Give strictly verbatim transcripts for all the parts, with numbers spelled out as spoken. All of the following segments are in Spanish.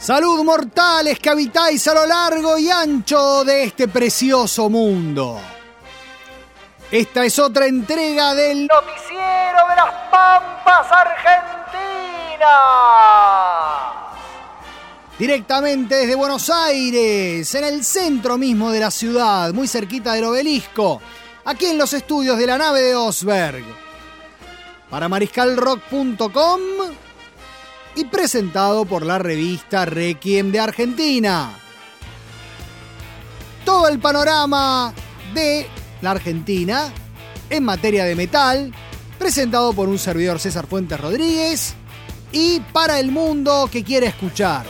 Salud, mortales que habitáis a lo largo y ancho de este precioso mundo. Esta es otra entrega del Noticiero de las Pampas Argentinas. Directamente desde Buenos Aires, en el centro mismo de la ciudad, muy cerquita del obelisco, aquí en los estudios de la nave de Osberg. Para mariscal rock punto com y presentado por la revista Requiem de Argentina. Todo el panorama de la Argentina en materia de metal, presentado por un servidor César Fuentes Rodríguez y para el mundo que quiere escuchar.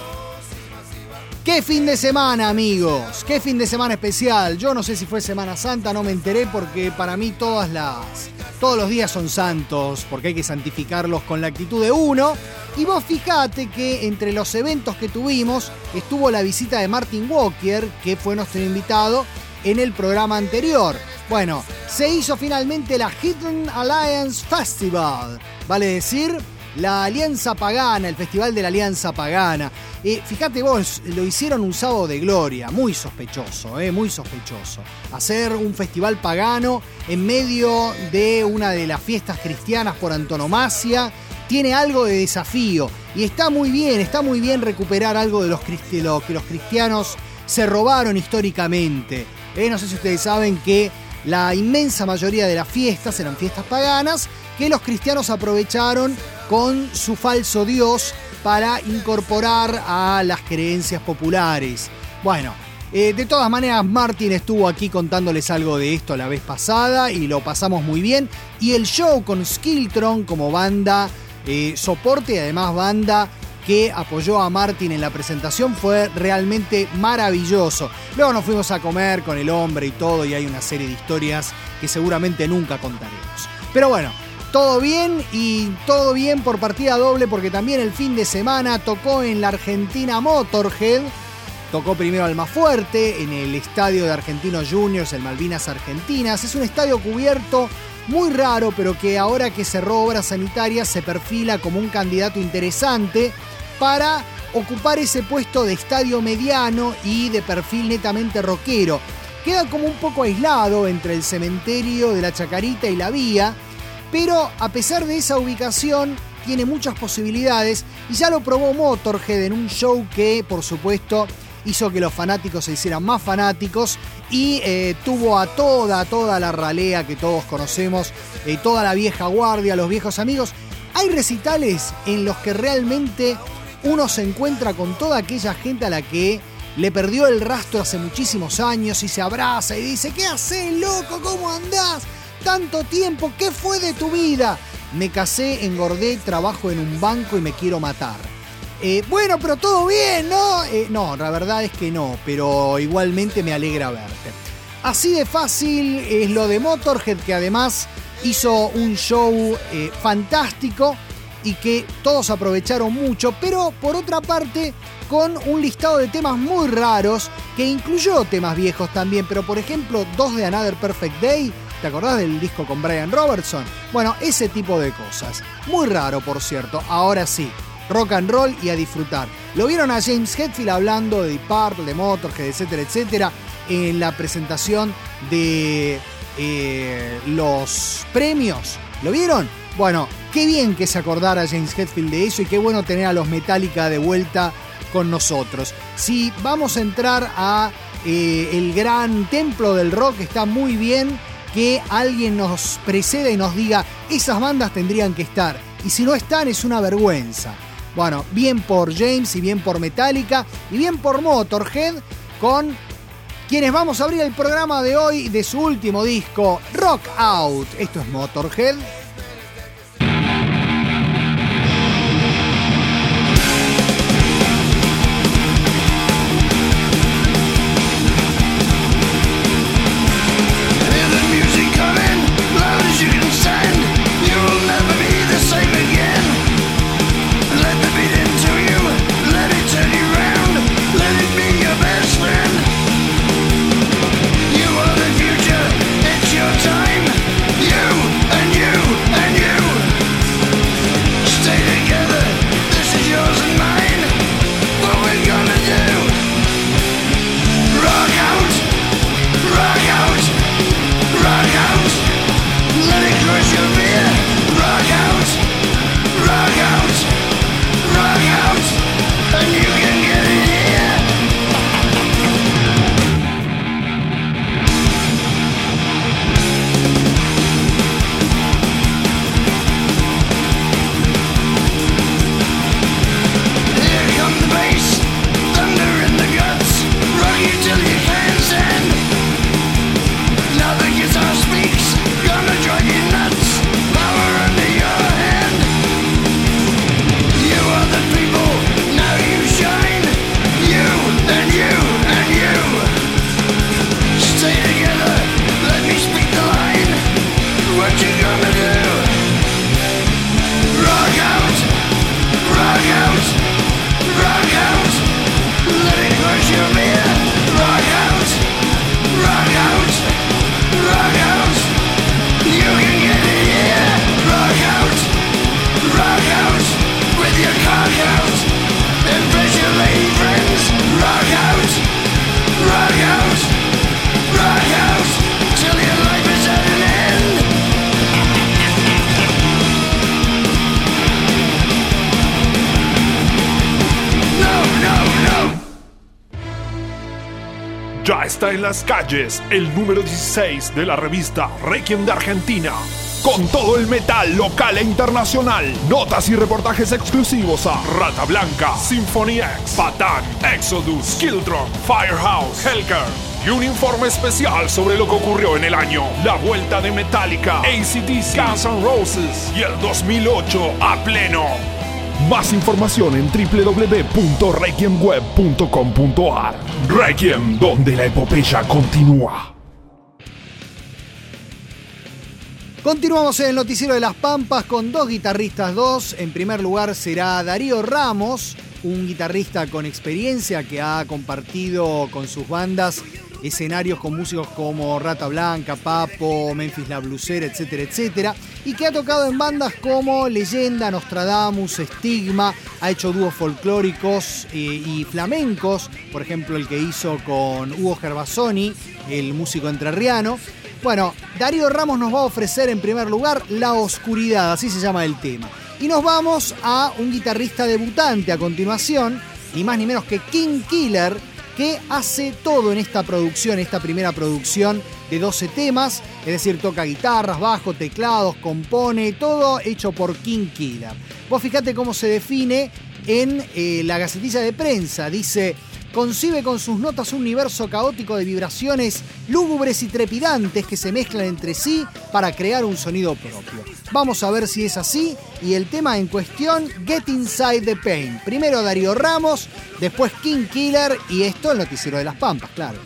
¡Qué fin de semana, amigos! ¡Qué fin de semana especial! Yo no sé si fue Semana Santa, no me enteré porque para mí todas las, todos los días son santos, porque hay que santificarlos con la actitud de uno. Y vos fijate que entre los eventos que tuvimos estuvo la visita de Martin Walker, que fue nuestro invitado en el programa anterior. Bueno, se hizo finalmente la Hidden Alliance Festival, vale decir, la Alianza Pagana, el Festival de la Alianza Pagana. Eh, fíjate vos, lo hicieron un sábado de gloria, muy sospechoso, eh, muy sospechoso. Hacer un festival pagano en medio de una de las fiestas cristianas por antonomasia tiene algo de desafío y está muy bien, está muy bien recuperar algo de los cristi- lo que los cristianos se robaron históricamente. Eh, no sé si ustedes saben que la inmensa mayoría de las fiestas eran fiestas paganas que los cristianos aprovecharon con su falso dios para incorporar a las creencias populares. Bueno, eh, de todas maneras Martin estuvo aquí contándoles algo de esto la vez pasada y lo pasamos muy bien. Y el show con Skiltron como banda eh, soporte y además banda que apoyó a Martin en la presentación fue realmente maravilloso. Luego nos fuimos a comer con el hombre y todo y hay una serie de historias que seguramente nunca contaremos. Pero bueno, todo bien y todo bien por partida doble porque también el fin de semana tocó en la Argentina Motorhead. Tocó primero Almafuerte en el estadio de Argentinos Juniors, el Malvinas Argentinas. Es un estadio cubierto muy raro, pero que ahora que cerró obras sanitarias se perfila como un candidato interesante para ocupar ese puesto de estadio mediano y de perfil netamente rockero. Queda como un poco aislado entre el cementerio de la Chacarita y la Vía, pero a pesar de esa ubicación tiene muchas posibilidades y ya lo probó Motorhead en un show que, por supuesto, hizo que los fanáticos se hicieran más fanáticos y eh, tuvo a toda, toda la ralea que todos conocemos, eh, toda la vieja guardia, los viejos amigos. Hay recitales en los que realmente uno se encuentra con toda aquella gente a la que le perdió el rastro hace muchísimos años y se abraza y dice: ¿qué haces, loco? ¿Cómo andás? Tanto tiempo, ¿qué fue de tu vida? Me casé, engordé, trabajo en un banco y me quiero matar. Eh, bueno, pero todo bien, ¿no? Eh, no, la verdad es que no, pero igualmente me alegra verte. Así de fácil es lo de Motorhead, que además hizo un show eh, fantástico y que todos aprovecharon mucho, pero por otra parte con un listado de temas muy raros que incluyó temas viejos también, pero por ejemplo dos de Another Perfect Day. ¿Te acordás del disco con Brian Robertson? Bueno, ese tipo de cosas. Muy raro, por cierto. Ahora sí, rock and roll y a disfrutar. Lo vieron a James Hetfield hablando de Deep Purple, de Motorhead, etcétera, etcétera, en la presentación de eh, los premios. ¿Lo vieron? Bueno, qué bien que se acordara James Hetfield de eso y qué bueno tener a los Metallica de vuelta con nosotros. Si vamos a entrar a eh, el gran templo del rock, está muy bien que alguien nos preceda y nos diga: esas bandas tendrían que estar, y si no están es una vergüenza. Bueno, bien por James y bien por Metallica y bien por Motorhead, con quienes vamos a abrir el programa de hoy de su último disco, Rock Out. Esto es Motorhead. You are the future, it's your time. You and you and Ya está en las calles el número dieciséis de la revista Requiem de Argentina. Con todo el metal local e internacional. Notas y reportajes exclusivos a Rata Blanca, Symphony X, Patán, Exodus, Skilldrum, Firehouse, Hellcar. Y un informe especial sobre lo que ocurrió en el año. La vuelta de Metallica, A C D C, Guns N' Roses y el dos mil ocho a pleno. Más información en doble u doble u doble u punto requiem web punto com punto a r. Requiem, donde la epopeya continúa. Continuamos en el Noticiero de las Pampas con dos guitarristas, dos. En primer lugar será Darío Ramos, un guitarrista con experiencia que ha compartido con sus bandas escenarios con músicos como Rata Blanca, Papo, Memphis La Blusera, etcétera, etcétera, y que ha tocado en bandas como Leyenda, Nostradamus, Estigma, ha hecho dúos folclóricos eh, y flamencos, por ejemplo el que hizo con Hugo Gervasoni, el músico entrerriano. Bueno, Darío Ramos nos va a ofrecer en primer lugar La Oscuridad, así se llama el tema. Y nos vamos a un guitarrista debutante a continuación, ni más ni menos que King Killer, que hace todo en esta producción, esta primera producción de doce temas, es decir, toca guitarras, bajo, teclados, compone, todo hecho por King Killer. Vos fijate cómo se define en eh, la gacetilla de prensa, dice: concibe con sus notas un universo caótico de vibraciones lúgubres y trepidantes que se mezclan entre sí para crear un sonido propio. Vamos a ver si es así, y el tema en cuestión, Get Inside the Pain. Primero Darío Ramos, después King Killer, y esto el Noticiero de las Pampas, claro.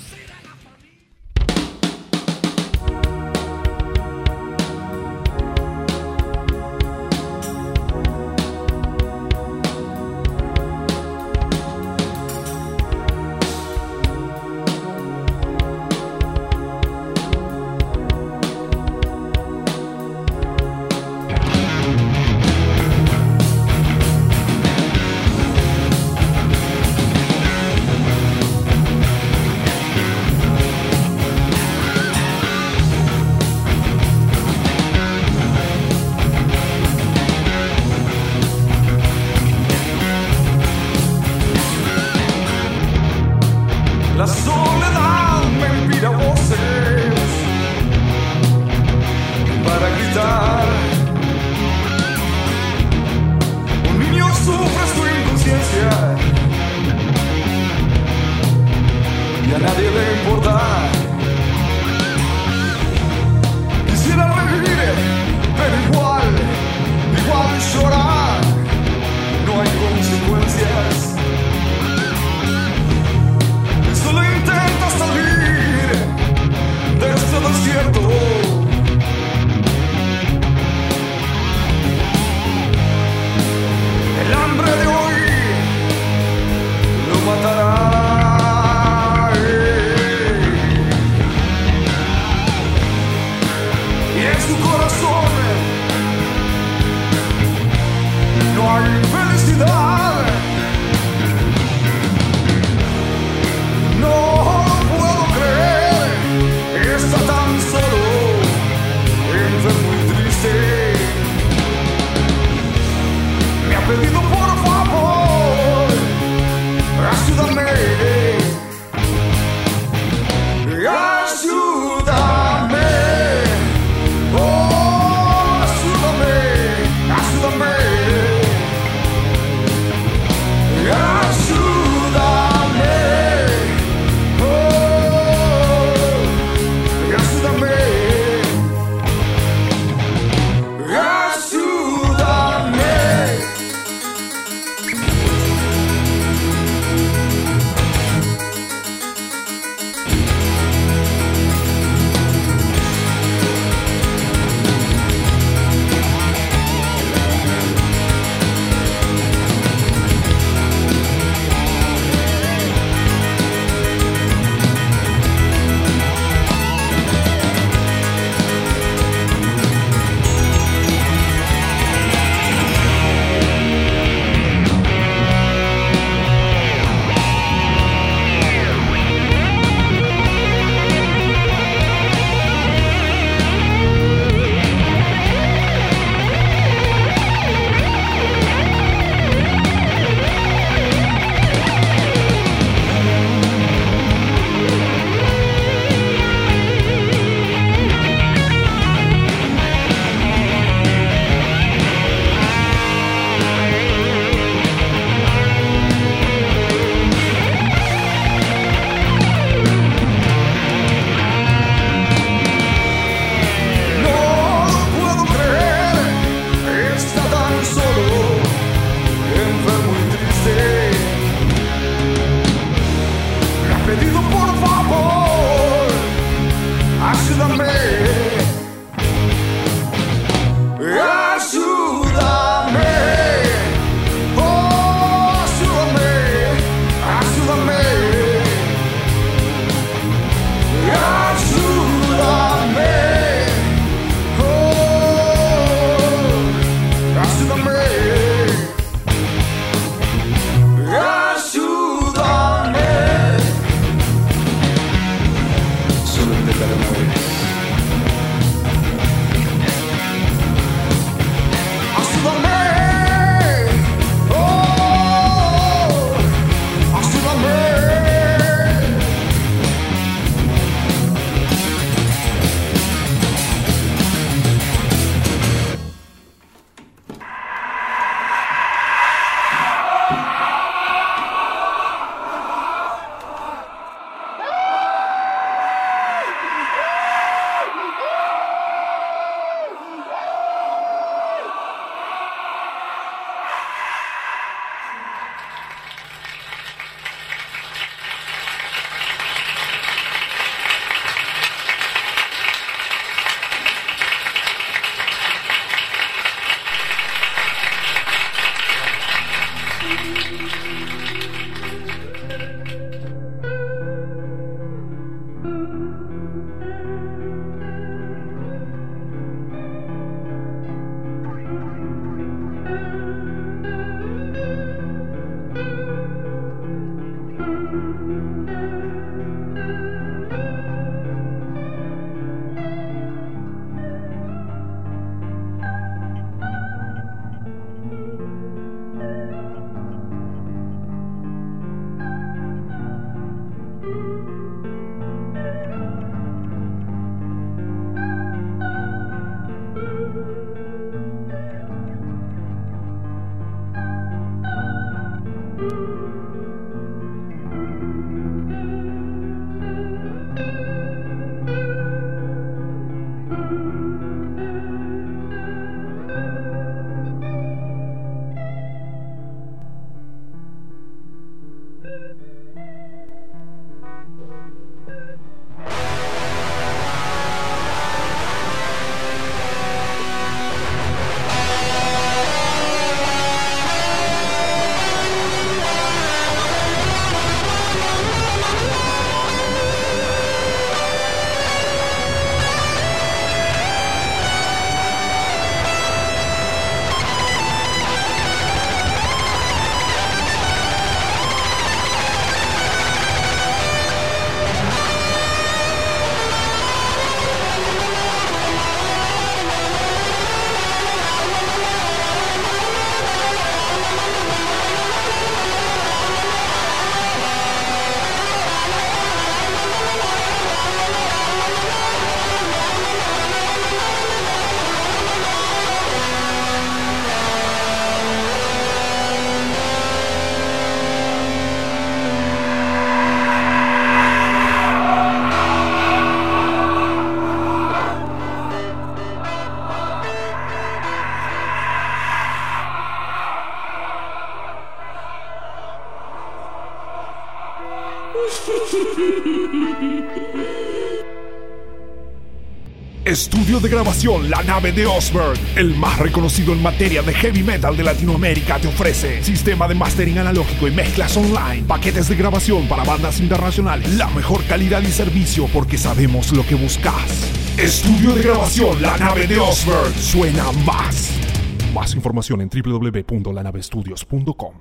Estudio de grabación La Nave de Osberg, el más reconocido en materia de heavy metal de Latinoamérica, te ofrece sistema de mastering analógico y mezclas online, paquetes de grabación para bandas internacionales, la mejor calidad y servicio porque sabemos lo que buscas. Estudio de grabación La Nave de Osberg, suena más. Más información en doble u doble u doble u punto la nave studios punto com.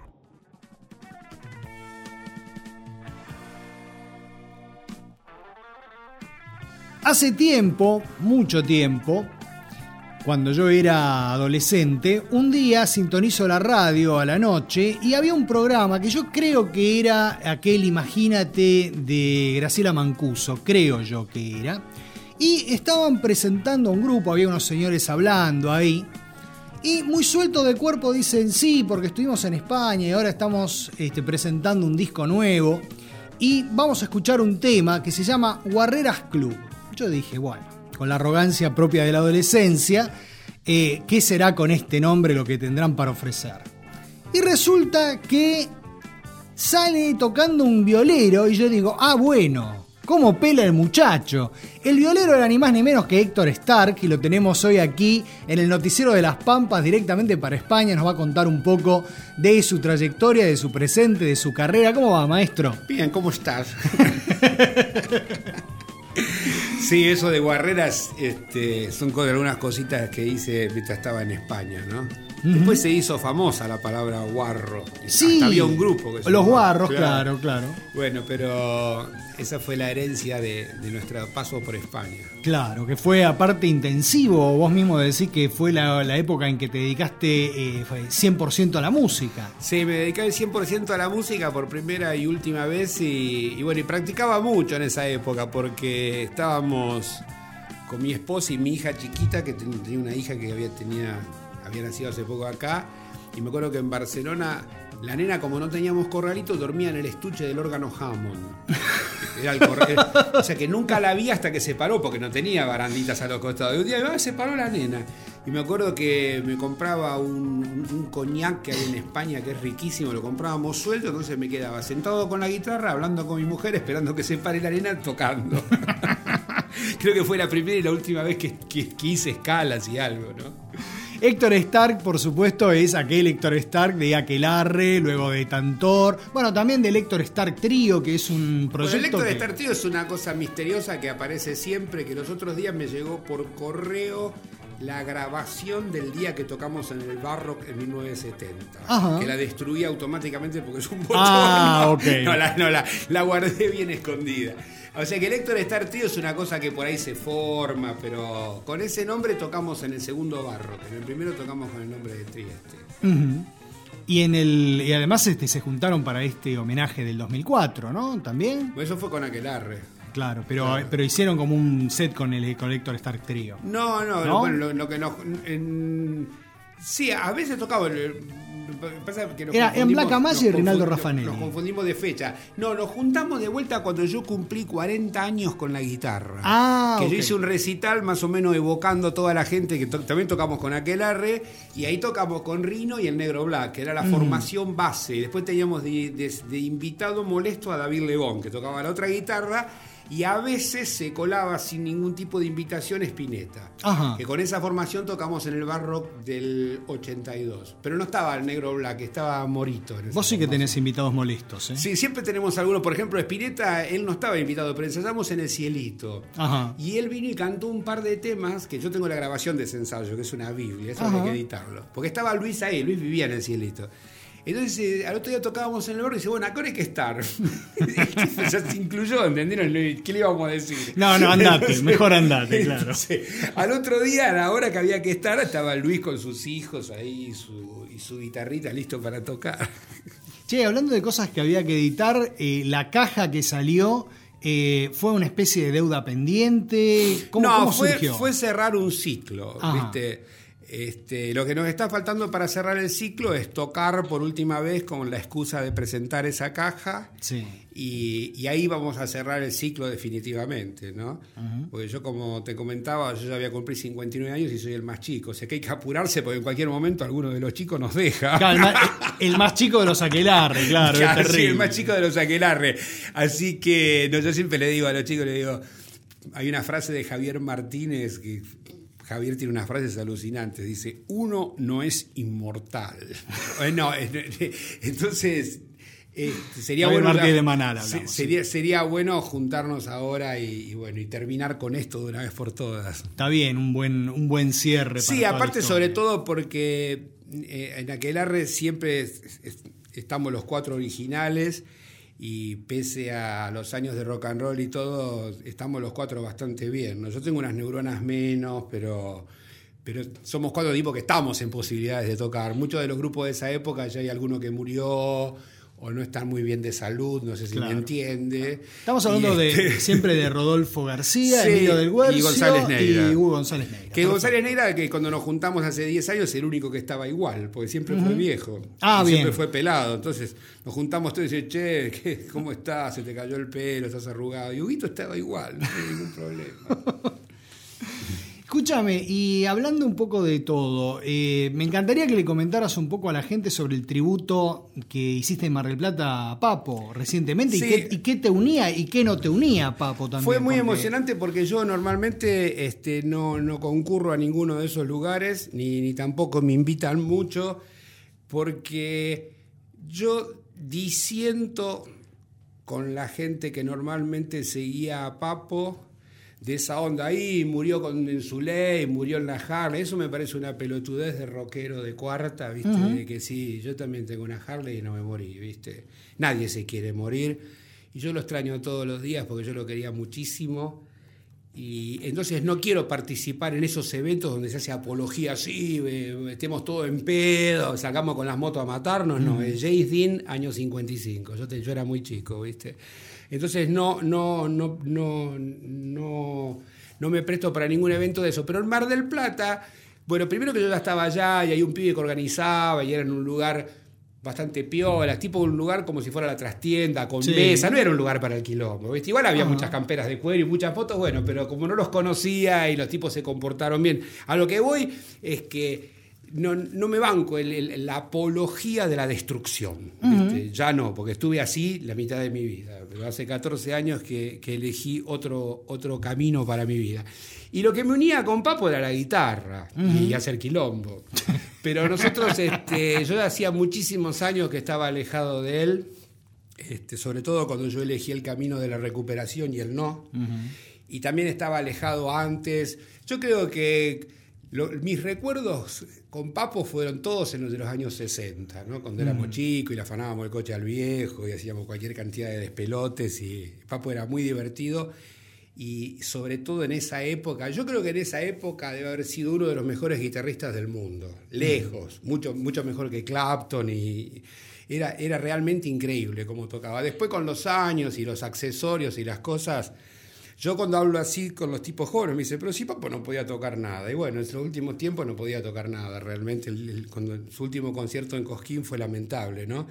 Hace tiempo, mucho tiempo, cuando yo era adolescente, un día sintonizo la radio a la noche y había un programa que yo creo que era aquel Imagínate de Graciela Mancuso, creo yo que era, y estaban presentando a un grupo, había unos señores hablando ahí, y muy suelto de cuerpo dicen, sí, porque estuvimos en España y ahora estamos este, presentando un disco nuevo y vamos a escuchar un tema que se llama Guarreras Club. Yo dije, bueno, con la arrogancia propia de la adolescencia, eh, ¿qué será con este nombre lo que tendrán para ofrecer? Y resulta que sale tocando un violero y yo digo, ah, bueno, ¿cómo pela el muchacho? El violero era ni más ni menos que Héctor Stark y lo tenemos hoy aquí en el Noticiero de las Pampas directamente para España. Nos va a contar un poco de su trayectoria, de su presente, de su carrera. ¿Cómo va, maestro? Bien, ¿cómo estás? Sí, eso de Guarreras este, son algunas cositas que hice mientras estaba en España, ¿no? Uh-huh. Después se hizo famosa la palabra guarro. Sí, hasta había un grupo que se los llamaba, guarros, claro, claro. Bueno, pero esa fue la herencia de, de nuestro paso por España. Claro, que fue aparte intensivo. Vos mismo decís que fue la, la época en que te dedicaste eh, cien por ciento a la música. Sí, me dediqué al cien por ciento a la música por primera y última vez y, y bueno, y practicaba mucho en esa época porque estábamos con mi esposa y mi hija chiquita, que tenía una hija que había, tenía, había nacido hace poco acá, y me acuerdo que en Barcelona la nena, como no teníamos corralito, dormía en el estuche del órgano Hammond. Era el corre... O sea que nunca la vi hasta que se paró, porque no tenía baranditas a los costados. Y un día ah, se paró la nena. Y me acuerdo que me compraba un, un, un coñac que hay en España que es riquísimo, lo comprábamos suelto, entonces me quedaba sentado con la guitarra, hablando con mi mujer, esperando que se pare la nena, tocando. Creo que fue la primera y la última vez que, que, que hice escalas y algo, ¿no? Héctor Stark, por supuesto, es aquel Héctor Stark de Aquelarre, luego de Tantor, bueno, también del Héctor Stark Trío, que es un proyecto. Bueno, el Héctor que... Stark Trío es una cosa misteriosa que aparece siempre, que los otros días me llegó por correo la grabación del día que tocamos en el Barrock en mil novecientos setenta. Ajá. Que la destruí automáticamente porque es un botón. Ah, no, ok. No, la, no la, la guardé bien escondida. O sea que el Héctor Stark Trío es una cosa que por ahí se forma, pero con ese nombre tocamos en el segundo Barrock. En el primero tocamos con el nombre de Trieste. Uh-huh. Y en el y además este, se juntaron para este homenaje del dos mil cuatro, ¿no? ¿También? Pues eso fue con Aquelarre. Claro, pero, claro. pero hicieron como un set con el, con el Héctor Stark Trío. No, no, ¿No? Bueno, lo, lo que nos... En, sí, a veces tocaba... El, pasa que nos Era en Blanca Maya y Rinaldo confund, Raffanelli. Nos, nos confundimos de fecha. No, nos juntamos de vuelta cuando yo cumplí cuarenta años con la guitarra. Ah, que okay. Yo hice un recital más o menos evocando a toda la gente, que to- también tocamos con Aquelarre, y ahí tocamos con Rino y el Negro Black, que era la mm. formación base. Y después teníamos de, de, de invitado molesto a David Lebón, que tocaba la otra guitarra, y a veces se colaba sin ningún tipo de invitación Spinetta. Ajá. Que con esa formación tocamos en el Barrock del ochenta y dos. Pero no estaba el Negro Black, estaba Morito. En Vos sí que tenés invitados molestos, ¿eh? Sí, siempre tenemos algunos. Por ejemplo, Spinetta, él no estaba invitado, pero ensayamos en El Cielito. Ajá. Y él vino y cantó un par de temas, que yo tengo la grabación de ese ensayo, que es una biblia, eso hay que editarlo. Porque estaba Luis ahí, Luis vivía en El Cielito. Entonces, eh, al otro día tocábamos en el barrio y dice, bueno, acá hay que estar. Ya se incluyó, ¿entendieron? ¿Qué le íbamos a decir? No, no, andate, mejor andate, claro. Entonces, al otro día, a la hora que había que estar, estaba Luis con sus hijos ahí y su, y su guitarrita listo para tocar. Che, hablando de cosas que había que editar, eh, la caja que salió... Eh, ¿Fue una especie de deuda pendiente? ¿Cómo, no, cómo fue, surgió? fue cerrar un ciclo, Ajá. ¿viste? Este, lo que nos está faltando para cerrar el ciclo es tocar por última vez con la excusa de presentar esa caja. Sí. Y, y ahí vamos a cerrar el ciclo definitivamente, ¿no? Uh-huh. Porque yo, como te comentaba, yo ya voy a cumplir cincuenta y nueve años y soy el más chico. O sea que hay que apurarse porque en cualquier momento alguno de los chicos nos deja. Claro, el, más, el más chico de los aquelarre, claro. Claro, es terrible. Sí, el más chico de los aquelarre. Así que no, yo siempre le digo a los chicos, le digo, hay una frase de Javier Martínez que... Javier tiene unas frases alucinantes. Dice, uno no es inmortal. no, entonces eh, sería Javier bueno Martínez de Manala, se, hablamos, sería, sí. sería bueno juntarnos ahora y, y bueno y terminar con esto de una vez por todas. Está bien, un buen, un buen cierre. Sí, para aparte sobre todo porque eh, en Aquelarre siempre es, es, estamos los cuatro originales. Y pese a los años de rock and roll y todo, estamos los cuatro bastante bien, ¿no? Yo tengo unas neuronas menos, pero, pero somos cuatro tipos que estamos en posibilidades de tocar. Muchos de los grupos de esa época ya hay alguno que murió o no están muy bien de salud, no sé si claro. me entiende. Estamos hablando este... de siempre de Rodolfo García, sí, Emilio del Guercio y González Neira. Y Hugo González Neira. Que Perfecto. González Neira, que cuando nos juntamos hace diez años, es el único que estaba igual, porque siempre uh-huh. fue viejo. Ah, bien. Siempre fue pelado. Entonces nos juntamos todos y dicen, che, ¿qué, ¿cómo estás? Se te cayó el pelo, estás arrugado. Y Huguito estaba igual, no tiene ningún problema. Escúchame, y hablando un poco de todo, eh, me encantaría que le comentaras un poco a la gente sobre el tributo que hiciste en Mar del Plata a Papo recientemente, sí. y, qué, y qué te unía y qué no te unía a Papo también. Fue muy porque... emocionante porque yo normalmente este, no, no concurro a ninguno de esos lugares, ni, ni tampoco me invitan mucho, porque yo disiento con la gente que normalmente seguía a Papo, de esa onda ahí, murió con, en su ley, murió en la Harley. Eso me parece una pelotudez de rockero de cuarta, ¿viste? Uh-huh. De que sí, yo también tengo una Harley y no me morí, ¿viste? Nadie se quiere morir. Y yo lo extraño todos los días porque yo lo quería muchísimo. Y entonces no quiero participar en esos eventos donde se hace apología así, estemos todos en pedo, sacamos con las motos a matarnos. Uh-huh. No, es James Dean, año cincuenta y cinco. Yo, te, yo era muy chico, ¿viste? Entonces no, no, no, no, no, no me presto para ningún evento de eso. Pero en Mar del Plata, bueno, primero que yo ya estaba allá y hay un pibe que organizaba y era en un lugar bastante piola, tipo un lugar como si fuera la trastienda, con sí. mesa, no era un lugar para el quilombo, ¿viste? Igual había uh-huh. muchas camperas de cuero y muchas fotos, bueno, pero como no los conocía y los tipos se comportaron bien. A lo que voy es que No, no me banco el, el, la apología de la destrucción. Uh-huh. Ya no, porque estuve así la mitad de mi vida. Pero hace catorce años que, que elegí otro, otro camino para mi vida. Y lo que me unía con Papo era la guitarra uh-huh. y hacer quilombo. Pero nosotros, este, yo hacía muchísimos años que estaba alejado de él, este, sobre todo cuando yo elegí el camino de la recuperación y el no. Uh-huh. Y también estaba alejado antes. Yo creo que Lo, mis recuerdos con Papo fueron todos en los de los años sesenta, ¿no? Cuando mm. éramos chicos y le afanábamos el coche al viejo y hacíamos cualquier cantidad de despelotes y Papo era muy divertido y sobre todo en esa época, yo creo que en esa época debe haber sido uno de los mejores guitarristas del mundo, lejos, mm. mucho, mucho mejor que Clapton y era, era realmente increíble cómo tocaba. Después con los años y los accesorios y las cosas... Yo cuando hablo así con los tipos jóvenes me dicen, pero si Papo no podía tocar nada. Y bueno, en los últimos tiempos no podía tocar nada. Realmente el, el, cuando su último concierto en Cosquín fue lamentable, ¿no?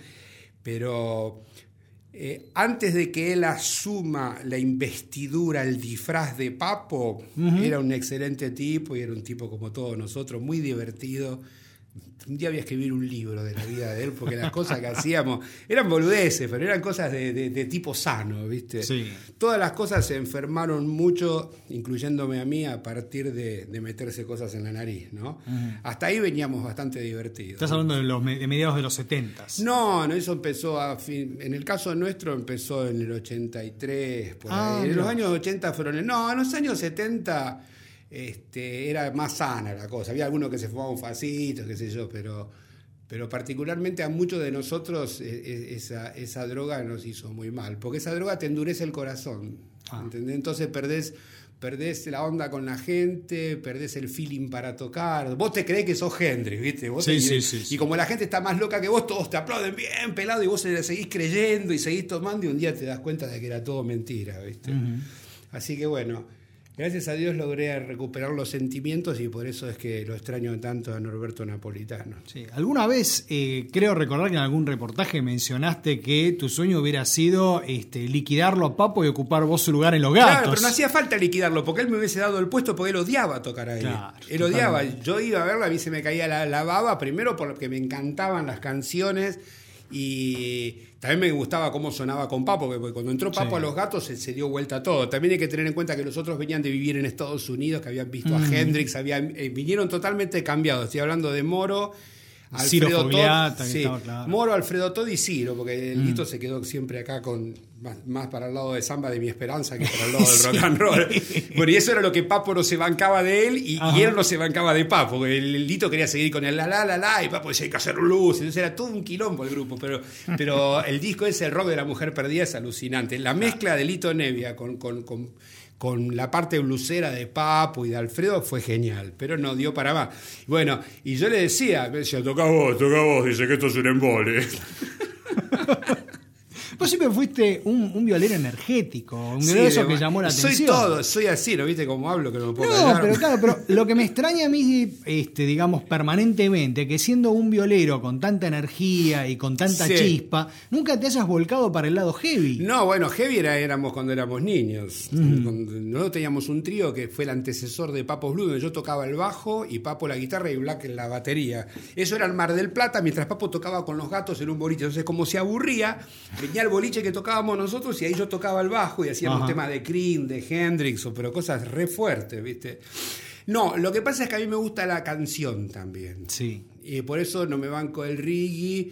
Pero eh, antes de que él asuma la investidura, el disfraz de Papo, uh-huh. era un excelente tipo y era un tipo como todos nosotros, muy divertido. Un día voy a escribir un libro de la vida de él, porque las cosas que hacíamos eran boludeces, pero eran cosas de, de, de tipo sano, ¿viste? Sí. Todas las cosas se enfermaron mucho, incluyéndome a mí, a partir de, de meterse cosas en la nariz, ¿no? Uh-huh. Hasta ahí veníamos bastante divertidos. ¿Estás hablando de, los, de mediados de los setentas? No, no, eso empezó a fin, en el caso nuestro empezó en el ochenta y tres, por ah, ahí. En no. los años ochenta fueron... No, en los años setenta... Este, era más sana la cosa, había algunos que se fumaban facitos, qué sé yo, pero, pero particularmente a muchos de nosotros eh, esa, esa droga nos hizo muy mal, porque esa droga te endurece el corazón, ah. ¿entendés? Entonces perdés, perdés la onda con la gente, perdés el feeling para tocar, vos te creés que sos Hendrix, ¿viste? Vos sí, te, sí, y, sí, sí. y como la gente está más loca que vos, todos te aplauden bien pelado y vos se seguís creyendo y seguís tomando y un día te das cuenta de que era todo mentira, ¿viste? Uh-huh. Así que bueno... Gracias a Dios logré recuperar los sentimientos y por eso es que lo extraño tanto a Norberto Napolitano. Sí. Alguna vez, eh, creo recordar que en algún reportaje mencionaste que tu sueño hubiera sido este, liquidarlo a Papo y ocupar vos su lugar en Los Gatos. Claro, pero no hacía falta liquidarlo porque él me hubiese dado el puesto porque él odiaba tocar ahí. Claro, él odiaba. Yo iba a verlo, a mí se me caía la, la baba, primero porque me encantaban las canciones. Y también me gustaba cómo sonaba con Papo, porque cuando entró Papo sí. a Los Gatos se, se dio vuelta todo. También hay que tener en cuenta que los otros venían de vivir en Estados Unidos, que habían visto mm. a Hendrix, habían, eh, vinieron totalmente cambiados. Estoy hablando de Moro, Alfredo Todd, sí, claro. Moro, Alfredo Todd y Ciro, porque el mm. Lito se quedó siempre acá con más, más para el lado de Samba de mi Esperanza que para el lado del sí. rock and roll. Bueno, y eso era lo que Papo no se bancaba de él y, y él no se bancaba de Papo. El, el Lito quería seguir con el la la la la y Papo decía hay que hacer luz. Entonces era todo un quilombo el grupo. Pero, pero el disco ese, el rock de la mujer perdida, es alucinante. La mezcla de Lito Nevia con, con, con con la parte blusera de Papo y de Alfredo fue genial, pero no dio para más. Bueno, y yo le decía, me decía, toca vos, toca vos, dice que esto es un embole. Vos siempre fuiste un, un violero energético, un violero sí, eso que llamó la atención. Soy todo, soy así, ¿no viste cómo hablo? Que no me puedo No, callar. pero claro, pero lo que me extraña a mí, este, digamos, permanentemente, que siendo un violero con tanta energía y con tanta sí. chispa, nunca te hayas volcado para el lado heavy. No, bueno, heavy era, éramos cuando éramos niños. Mm. Nosotros teníamos un trío que fue el antecesor de Papo's Blues, donde yo tocaba el bajo y Papo la guitarra y Black en la batería. Eso era el Mar del Plata, mientras Papo tocaba con Los Gatos en un boliche. Entonces, como se aburría, venía el boliche que tocábamos nosotros y ahí yo tocaba el bajo y hacíamos Ajá. temas de Cream, de Hendrix, o, pero cosas re fuertes, ¿viste? No, lo que pasa es que a mí me gusta la canción también. Sí. Y por eso no me banco el reggae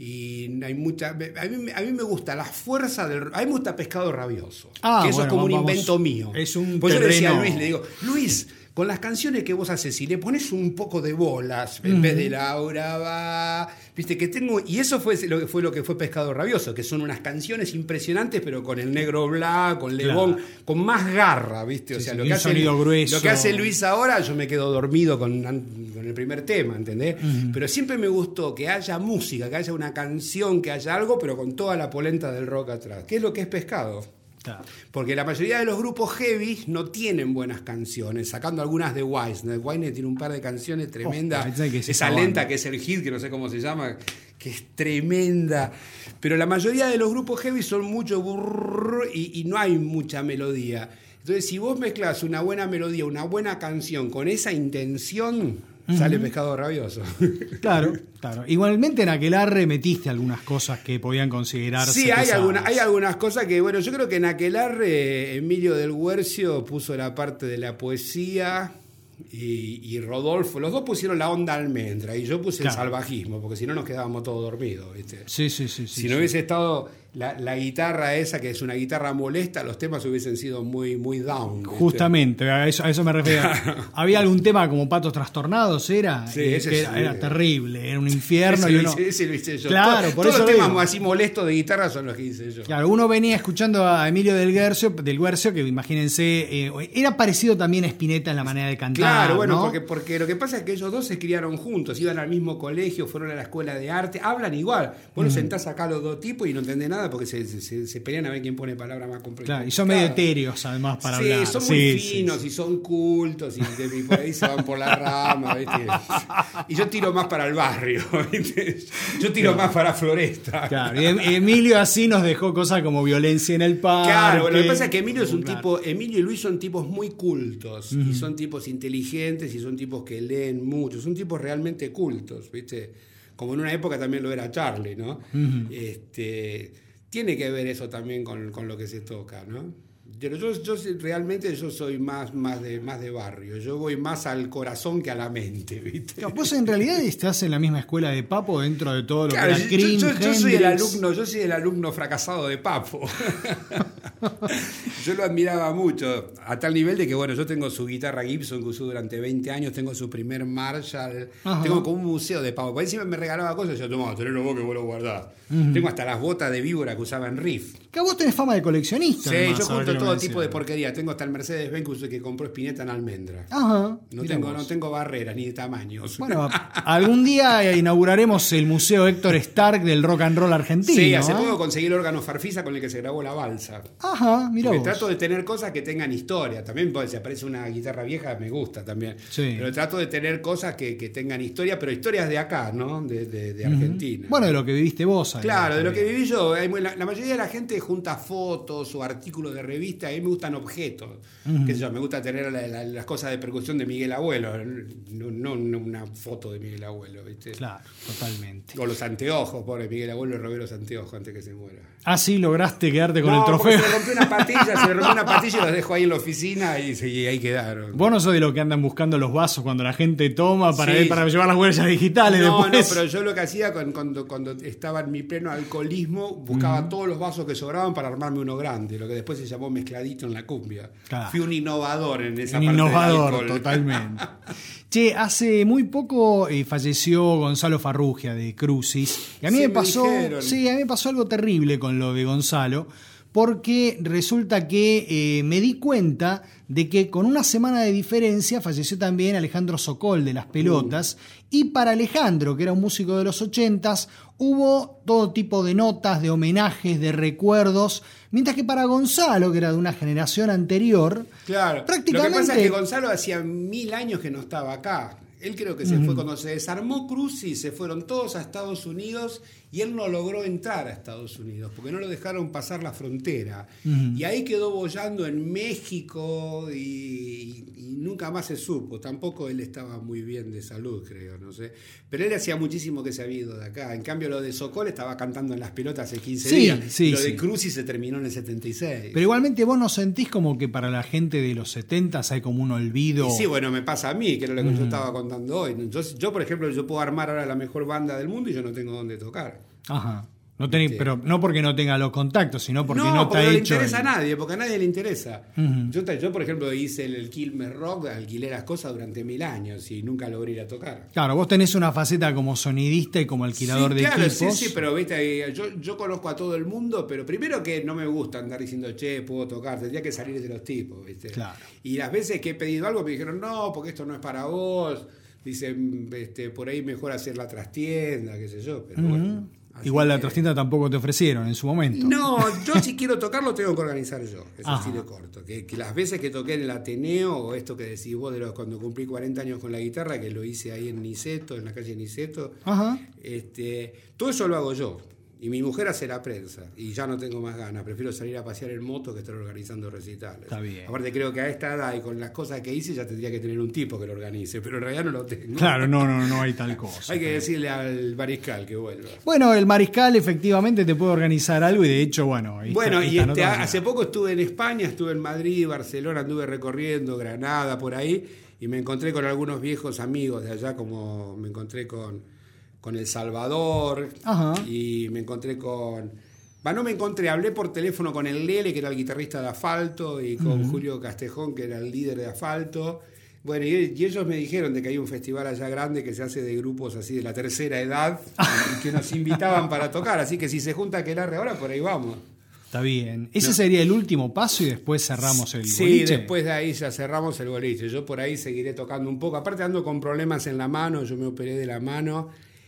y hay mucha... A mí, a mí me gusta la fuerza del... A mí me gusta Pescado Rabioso. Ah, que eso bueno, es como un vamos, invento mío. Es un Pues terreno... yo le decía a Luis, le digo, Luis... Con las canciones que vos haces, si le pones un poco de bolas en uh-huh. vez de Laura va, viste que tengo, y eso fue lo que fue lo que fue Pescado Rabioso, que son unas canciones impresionantes, pero con el Negro Black, con Lebón, claro. con más garra, viste, o sí, sea, sí, lo que hace grueso. Lo que hace Luis ahora, yo me quedo dormido con, con el primer tema, ¿entendés? Uh-huh. Pero siempre me gustó que haya música, que haya una canción, que haya algo, pero con toda la polenta del rock atrás. ¿Qué es lo que es Pescado? Claro. Porque la mayoría de los grupos heavy no tienen buenas canciones, sacando algunas de Wisner. Wisner tiene un par de canciones tremendas. Oh, que esa lenta que es el hit, que no sé cómo se llama, que es tremenda. Pero la mayoría de los grupos heavy son mucho burr y, y no hay mucha melodía. Entonces, si vos mezclas una buena melodía, una buena canción con esa intención, sale uh-huh. Pescado Rabioso. Claro, claro. Igualmente en Aquelarre metiste algunas cosas que podían considerarse Sí, hay, pesadas. alguna, hay algunas cosas que, bueno, yo creo que en Aquelarre Emilio del Guercio puso la parte de la poesía y, y Rodolfo, los dos pusieron la onda almendra y yo puse claro. el salvajismo, porque si no nos quedábamos todos dormidos, ¿viste? Sí, sí, sí. Si sí, no sí. hubiese estado... La, la guitarra esa, que es una guitarra molesta, los temas hubiesen sido muy, muy down. ¿viste? Justamente, a eso, a eso me refiero. ¿Había algún tema como Patos Trastornados? ¿Era? Sí, ese que era, sí. era terrible, era un infierno. Ese, y uno... lo hice, ese lo hice yo. Claro, Todo, por todos eso los temas digo. así molestos de guitarra son los que hice yo. Claro, uno venía escuchando a Emilio del Guercio, del Guercio que imagínense, eh, era parecido también a Spinetta en la manera de cantar. Claro, bueno, ¿no? porque, porque lo que pasa es que ellos dos se criaron juntos, iban al mismo colegio, fueron a la escuela de arte, hablan igual. Vos mm. sentás acá los dos tipos y no entendés nada porque se, se, se pelean a ver quién pone palabra más complicada. Claro, y son medio etéreos además para sí, hablar. Son muy sí, finos sí, y son cultos y, de, y por ahí se van por la rama, ¿viste? Y yo tiro más para el barrio, ¿viste? Yo tiro claro. más para Floresta. Claro, y Emilio así nos dejó cosas como violencia en el parque. Claro, bueno, lo que pasa es que Emilio es un claro. tipo, Emilio y Luis son tipos muy cultos uh-huh. y son tipos inteligentes y son tipos que leen mucho, son tipos realmente cultos, ¿viste? Como en una época también lo era Charlie, ¿no? Uh-huh. Este... Tiene que ver eso también con, con lo que se toca, ¿no? Pero yo, yo realmente yo soy más, más, de, más de barrio. Yo voy más al corazón que a la mente, ¿viste? No, vos en realidad estás en la misma escuela de Papo dentro de todo lo claro, que era Cream, yo, yo, yo soy el Hendrix. alumno, yo soy el alumno fracasado de Papo. Yo lo admiraba mucho, a tal nivel de que, bueno, yo tengo su guitarra Gibson que usó durante veinte años, tengo su primer Marshall, Ajá. tengo como un museo de Papo. Por encima me regalaba cosas y yo, tomá, tenelo vos que vos lo guardás. Uh-huh. Tengo hasta las botas de víbora que usaba en Riff. Que vos tenés fama de coleccionista. Sí, además, yo junto todo tipo decía. de porquería. Tengo hasta el Mercedes-Benz que, que compró Spinetta en almendra. Ajá. No tengo, no tengo barreras ni de tamaños. Bueno, algún día inauguraremos el Museo Héctor Stark del rock and roll argentino. Sí, hace ¿eh? poco conseguí el órgano Farfisa con el que se grabó La Balsa. Ah, Ajá, mira vos. Trato de tener cosas que tengan historia. También, pues, si aparece una guitarra vieja, me gusta también. Sí. Pero trato de tener cosas que, que tengan historia, pero historias de acá, ¿no? De, de, de Argentina. Bueno, de lo que viviste vos. Claro, de lo que también. viví yo. La, la mayoría de la gente junta fotos o artículos de revista. A mí me gustan objetos. Uh-huh. Qué sé yo, me gusta tener la, la, las cosas de percusión de Miguel Abuelo. No, no, no una foto de Miguel Abuelo, ¿viste? Claro, totalmente. O los anteojos, pobre Miguel Abuelo, robé los anteojos antes que se muera. Ah, sí, lograste quedarte con no, el trofeo. Se le rompió una patilla, se le rompió una patilla y los dejo ahí en la oficina y, y ahí quedaron. Vos no sos de los que andan buscando los vasos cuando la gente toma para, sí. ir, para llevar las huellas digitales. No, después. no, pero yo lo que hacía cuando, cuando, cuando estaba en mi pleno alcoholismo, buscaba uh-huh. todos los vasos que sobraban para armarme uno grande, lo que después se llamó mezcladito en la cumbia. Claro. Fui un innovador en esa un parte innovador, del alcohol. Totalmente. Che, hace muy poco eh, falleció Gonzalo Farrugia de Crucis. Y a mí sí, me pasó, me sí, a mí me pasó algo terrible con lo de Gonzalo, porque resulta que eh, me di cuenta de que con una semana de diferencia falleció también Alejandro Sokol de Las Pelotas, uh. y para Alejandro, que era un músico de los ochentas, hubo todo tipo de notas, de homenajes, de recuerdos, mientras que para Gonzalo, que era de una generación anterior, claro, prácticamente... Lo que pasa es que Gonzalo hacía mil años que no estaba acá. Él creo que se uh-huh. fue cuando se desarmó Crucis, se fueron todos a Estados Unidos y él no logró entrar a Estados Unidos porque no lo dejaron pasar la frontera. Uh-huh. Y ahí quedó boyando en México y, y nunca más se supo. Tampoco él estaba muy bien de salud, creo, no sé. Pero él hacía muchísimo que se había ido de acá. En cambio, lo de Sokol estaba cantando en Las Pelotas hace quince sí, días. Sí, y lo sí. de Crucis se terminó en el setenta y seis. Pero igualmente vos no sentís como que para la gente de los setentas hay como un olvido. Y sí, bueno, me pasa a mí, que era lo que uh-huh. yo estaba contando hoy. Yo, yo, por ejemplo, yo puedo armar ahora la mejor banda del mundo y yo no tengo dónde tocar. Ajá. No tenés, sí. Pero no porque no tenga los contactos, sino porque no, no está porque no hecho. le interesa el... a nadie, porque a nadie le interesa. Uh-huh. Yo, yo, por ejemplo, hice el, el Quilmes Rock, alquilé las cosas durante mil años y nunca logré ir a tocar. Claro, vos tenés una faceta como sonidista y como alquilador sí, de claro, equipos. Sí, sí, pero viste, yo, yo conozco a todo el mundo, pero primero que no me gusta andar diciendo, che, puedo tocar, tendría que salir de los tipos, ¿viste? Claro. Y las veces que he pedido algo me dijeron, no, porque esto no es para vos. Dicen, este, por ahí mejor hacer la trastienda, qué sé yo, pero uh-huh. bueno. Igual la que... trastienda tampoco te ofrecieron en su momento. No, yo si quiero tocarlo tengo que organizar yo, es así de corto. Que, que las veces que toqué en el Ateneo, o esto que decís vos de los, cuando cumplí cuarenta años con la guitarra, que lo hice ahí en Niceto, en la calle Niceto, Ajá. Este, todo eso lo hago yo. Y mi mujer hace la prensa, y ya no tengo más ganas, prefiero salir a pasear en moto que estar organizando recitales. Está bien. Aparte creo que a esta edad y con las cosas que hice ya tendría que tener un tipo que lo organice, pero en realidad no lo tengo. Claro, no, no, no hay tal cosa. Hay que decirle al mariscal que vuelva. Bueno, el mariscal efectivamente te puede organizar algo y de hecho, bueno... Esta, bueno, y esta este, hace poco estuve en España, estuve en Madrid, Barcelona, anduve recorriendo, Granada, por ahí, y me encontré con algunos viejos amigos de allá, como me encontré con... con El Salvador. Ajá. Y me encontré con... Bah, no me encontré, hablé por teléfono con el Lele, que era el guitarrista de Asfalto, y con uh-huh. Julio Castejón, que era el líder de Asfalto. Bueno, y, y ellos me dijeron de que hay un festival allá grande que se hace de grupos así de la tercera edad y que nos invitaban para tocar, así que si se junta Aquelarre ahora, por ahí vamos. Está bien. Ese no. sería el último paso y después cerramos el sí, boliche. Sí, después de ahí ya cerramos el boliche. Yo por ahí seguiré tocando un poco. Aparte ando con problemas en la mano, yo me operé de la mano.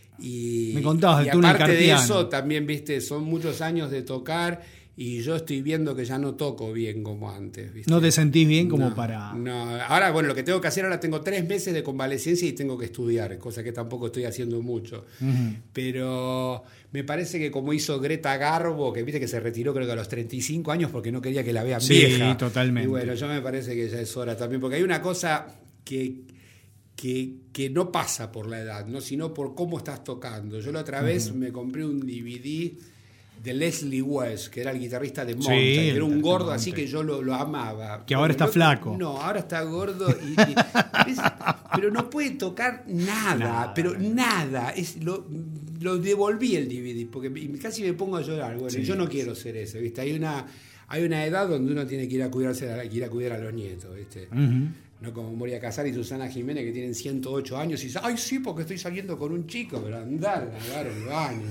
Y, me contabas del y túnel aparte carpiano. de eso, también, viste, son muchos años de tocar y yo estoy viendo que ya no toco bien como antes, ¿viste? ¿No te sentís bien como no, para...? No, ahora, bueno, lo que tengo que hacer, ahora tengo tres meses de convalecencia y tengo que estudiar, cosa que tampoco estoy haciendo mucho. Uh-huh. Pero me parece que como hizo Greta Garbo, que viste que se retiró creo que a los treinta y cinco años porque no quería que la vean sí, vieja. Sí, totalmente. Y bueno, yo me parece que ya es hora también, porque hay una cosa que... Que, que no pasa por la edad, ¿no? Sino por cómo estás tocando. Yo la otra uh-huh. vez me compré un D V D de Leslie West, que era el guitarrista de Monta, sí, que era un gordo así que yo lo, lo amaba. Que ahora está no, flaco. No, ahora está gordo, y, y es, pero no puede tocar nada, nada pero nada. Es, lo, lo devolví el D V D, porque casi me pongo a llorar. Bueno, sí, yo no quiero ser ese, ¿viste? Hay una, hay una edad donde uno tiene que ir a, cuidarse, ir a cuidar a los nietos, ¿viste? Uh-huh. No como Moria Casar y Susana Jiménez, que tienen ciento ocho años y dicen, ay, sí, porque estoy saliendo con un chico, pero andar, lavar el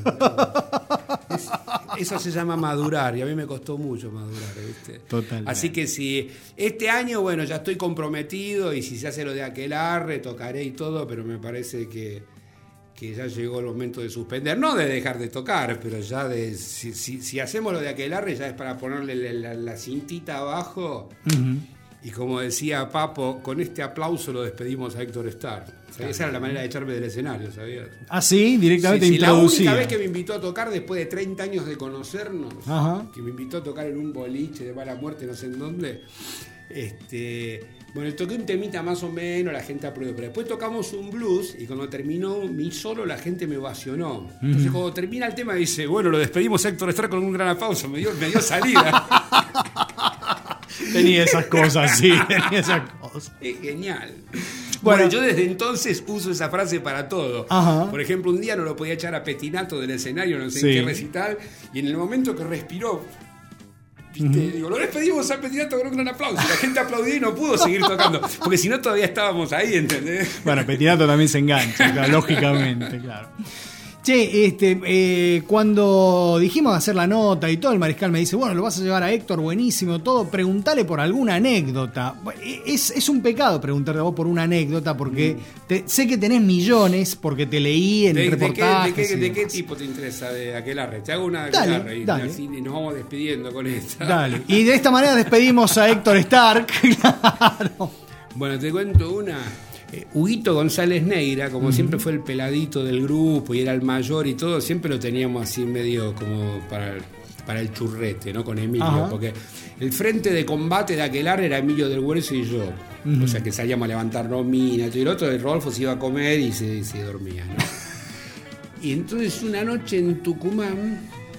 baño. Es, eso se llama madurar, y a mí me costó mucho madurar, ¿viste? Totalmente. Así que si este año, bueno, ya estoy comprometido, y si se hace lo de Aquelarre, tocaré y todo, pero me parece que, que ya llegó el momento de suspender, no de dejar de tocar, pero ya de si, si, si hacemos lo de Aquelarre ya es para ponerle la, la, la cintita abajo. Uh-huh. Y como decía Papo, con este aplauso lo despedimos a Héctor Starr. Claro. Esa era la manera de echarme del escenario, ¿sabías? Ah, sí, directamente sí, sí, introducida. La única vez que me invitó a tocar después de treinta años de conocernos, uh-huh. que me invitó a tocar en un boliche de mala muerte, no sé en dónde. Este, bueno, toqué un temita más o menos, la gente aprueba, pero después tocamos un blues y cuando terminó mi solo la gente me ovacionó. Entonces mm. cuando termina el tema dice, bueno, lo despedimos a Héctor Starr con un gran aplauso, me dio, me dio salida. Tenía esas cosas, sí, tenía esas cosas. Es genial. Bueno, bueno, yo desde entonces uso esa frase para todo. Ajá. Por ejemplo, un día no lo podía echar a Petinato del escenario, no sé sí. en qué recital, y en el momento que respiró, ¿viste? Uh-huh. Digo, lo despedimos al Petinato con un gran aplauso. La gente aplaudió y no pudo seguir tocando, porque si no todavía estábamos ahí, ¿entendés? Bueno, Petinato también se engancha, claro, lógicamente, claro. Che, este, eh, cuando dijimos hacer la nota y todo, el mariscal me dice, bueno, lo vas a llevar a Héctor, buenísimo, todo, preguntale por alguna anécdota. Es, es un pecado preguntarte a vos por una anécdota, porque te, sé que tenés millones, porque te leí en ¿De, reportajes. ¿De, qué, de, qué, de qué tipo te interesa de Aquelarre? Te hago una de Aquelarre y, dale. y nos vamos despidiendo con esta. Dale. Y de esta manera despedimos a Héctor Stark. Claro. Bueno, te cuento una... Eh, Huguito González Neira, como uh-huh. siempre fue el peladito del grupo y era el mayor y todo, siempre lo teníamos así medio como para, para el churrete, ¿no? Con Emilio, uh-huh. porque el frente de combate de Aquelarre era Emilio del Huerzo y yo. Uh-huh. O sea que salíamos a levantarnos minas, y el otro, el Rodolfo, se iba a comer y se, se dormía, ¿no? Y entonces una noche en Tucumán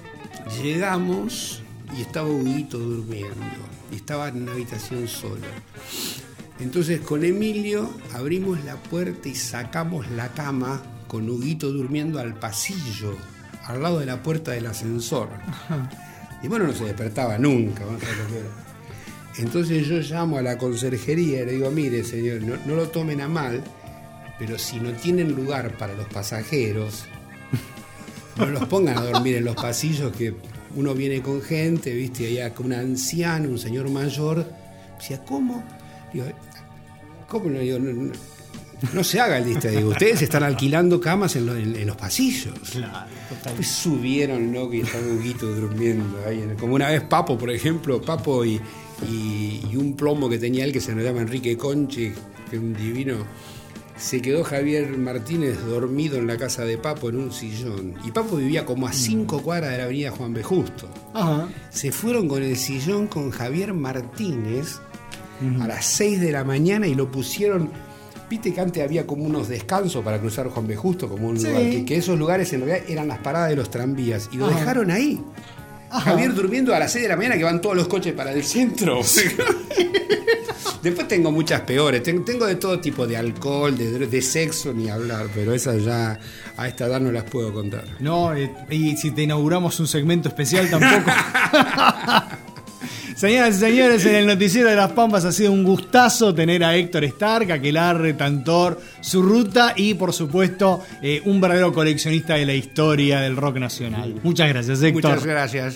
llegamos y estaba Huguito durmiendo y estaba en una habitación solo. Entonces con Emilio abrimos la puerta y sacamos la cama con Huguito durmiendo al pasillo, al lado de la puerta del ascensor. Ajá. Y bueno, no se despertaba nunca. Vamos a ver lo que era. Entonces yo llamo a la conserjería y le digo, mire señor, no, no lo tomen a mal, pero si no tienen lugar para los pasajeros, no los pongan a dormir en los pasillos, que uno viene con gente, viste, allá con un anciano, un señor mayor. Decía, ¿cómo? Digo, ¿cómo no? Digo, no, no, no se haga el lista, digo, ustedes están alquilando camas en, lo, en, en los pasillos. Claro, pues subieron, ¿no? Que estaba Huguito durmiendo ahí. Como una vez Papo, por ejemplo, Papo y, y, y un plomo que tenía él que se llama Enrique Conchi, que es un divino. Se quedó Javier Martínez dormido en la casa de Papo en un sillón. Y Papo vivía como a cinco cuadras de la avenida Juan B. Justo. Ajá. Se fueron con el sillón con Javier Martínez a las seis de la mañana y lo pusieron. Viste que antes había como unos descansos para cruzar Juan B. Justo, como un sí. lugar, que, que esos lugares en realidad eran las paradas de los tranvías, y lo Ajá. dejaron ahí. Ajá. Javier durmiendo a las seis de la mañana, que van todos los coches para el centro. Sí. Después tengo muchas peores, tengo, tengo de todo tipo, de alcohol, de, de sexo, ni hablar, pero esas ya a esta edad no las puedo contar. No, eh, y si te inauguramos un segmento especial tampoco. Señoras y señores, en el Noticiero de las Pampas ha sido un gustazo tener a Héctor Stark, Aquelarre, Tantor, su ruta y, por supuesto, eh, un verdadero coleccionista de la historia del rock nacional. Muchas gracias, Héctor. Muchas gracias.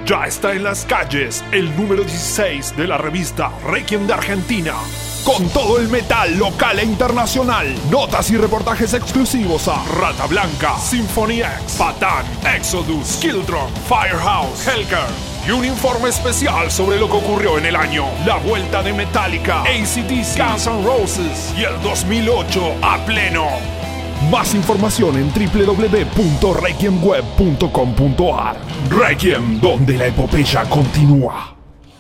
Ya está en las calles el número dieciséis de la revista Requiem de Argentina. Con todo el metal local e internacional. Notas y reportajes exclusivos a Rata Blanca, Symphony X, Patán, Exodus, Kildrum, Firehouse, Hellcar. Y un informe especial sobre lo que ocurrió en el año. La vuelta de Metallica, A C D C, Guns N' Roses y el dos mil ocho a pleno. Más información en doble u doble u doble u punto requiem web punto com punto a r. Requiem, donde la epopeya continúa.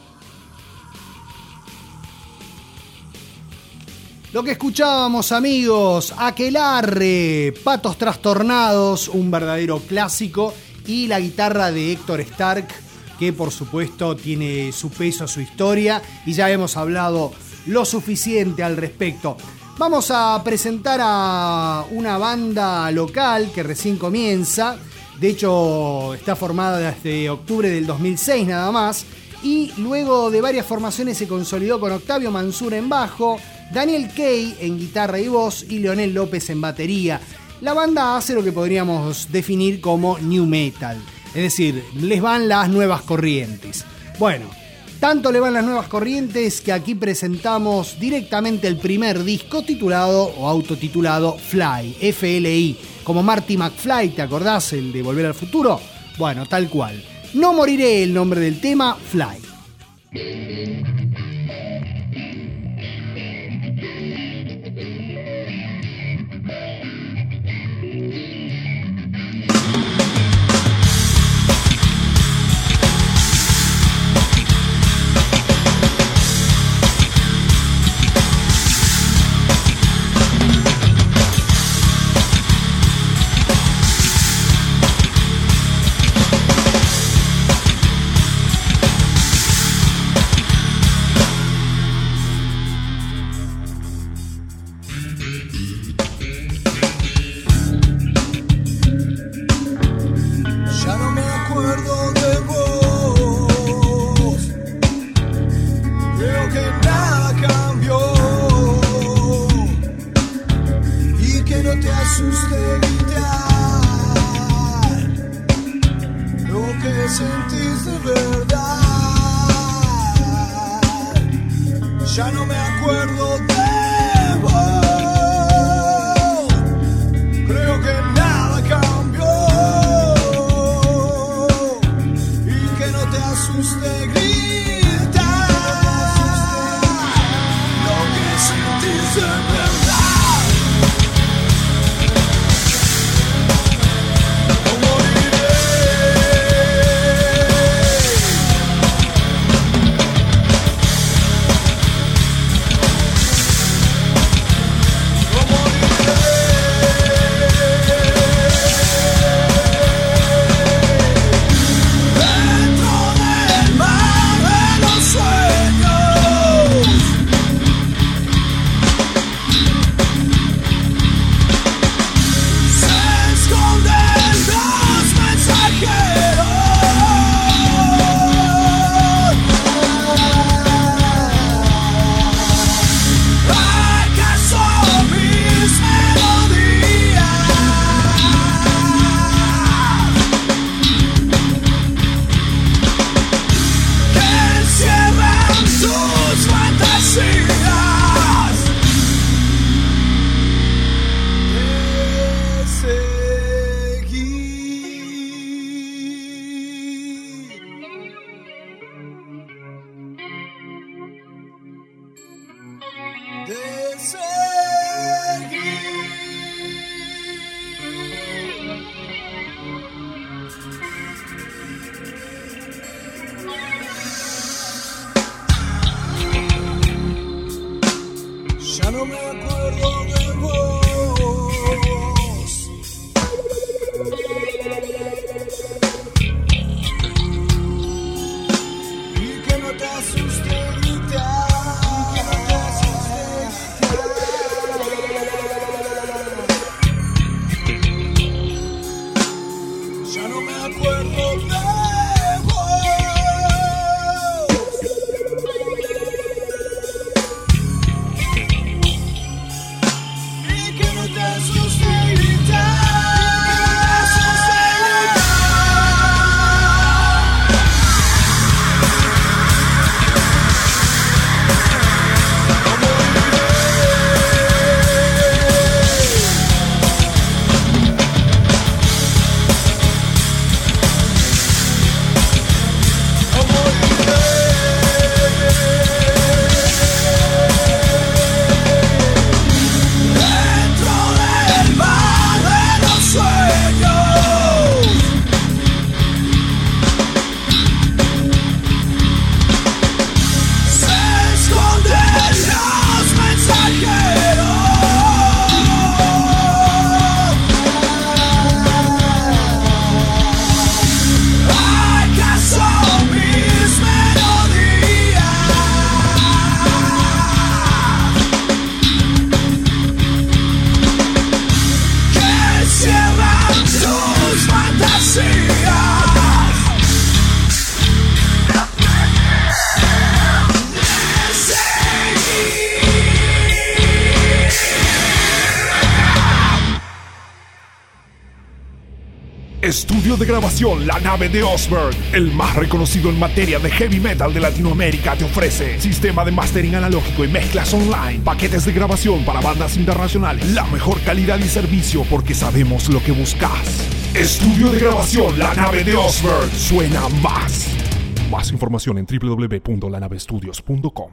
Lo que escuchábamos, amigos, Aquelarre, Patos Trastornados, un verdadero clásico, y la guitarra de Héctor Stark, que por supuesto tiene su peso, su historia, y ya hemos hablado lo suficiente al respecto. Vamos a presentar a una banda local que recién comienza, de hecho está formada desde octubre del dos mil seis nada más, y luego de varias formaciones se consolidó con Octavio Mansur en bajo, Daniel Kay en guitarra y voz y Leonel López en batería. La banda hace lo que podríamos definir como new metal, es decir, les van las nuevas corrientes. Bueno, tanto le van las nuevas corrientes que aquí presentamos directamente el primer disco titulado o autotitulado Fly, F L I, como Marty McFly, ¿te acordás? El de Volver al Futuro. Bueno, tal cual. No moriré, el nombre del tema, Fly. Y que Estudio de grabación La Nave de Osberg, el más reconocido en materia de heavy metal de Latinoamérica, te ofrece sistema de mastering analógico y mezclas online, paquetes de grabación para bandas internacionales, la mejor calidad y servicio porque sabemos lo que buscas. Estudio de grabación La Nave de Osberg, suena más. Más información en doble u doble u doble u punto la nave estudios punto com.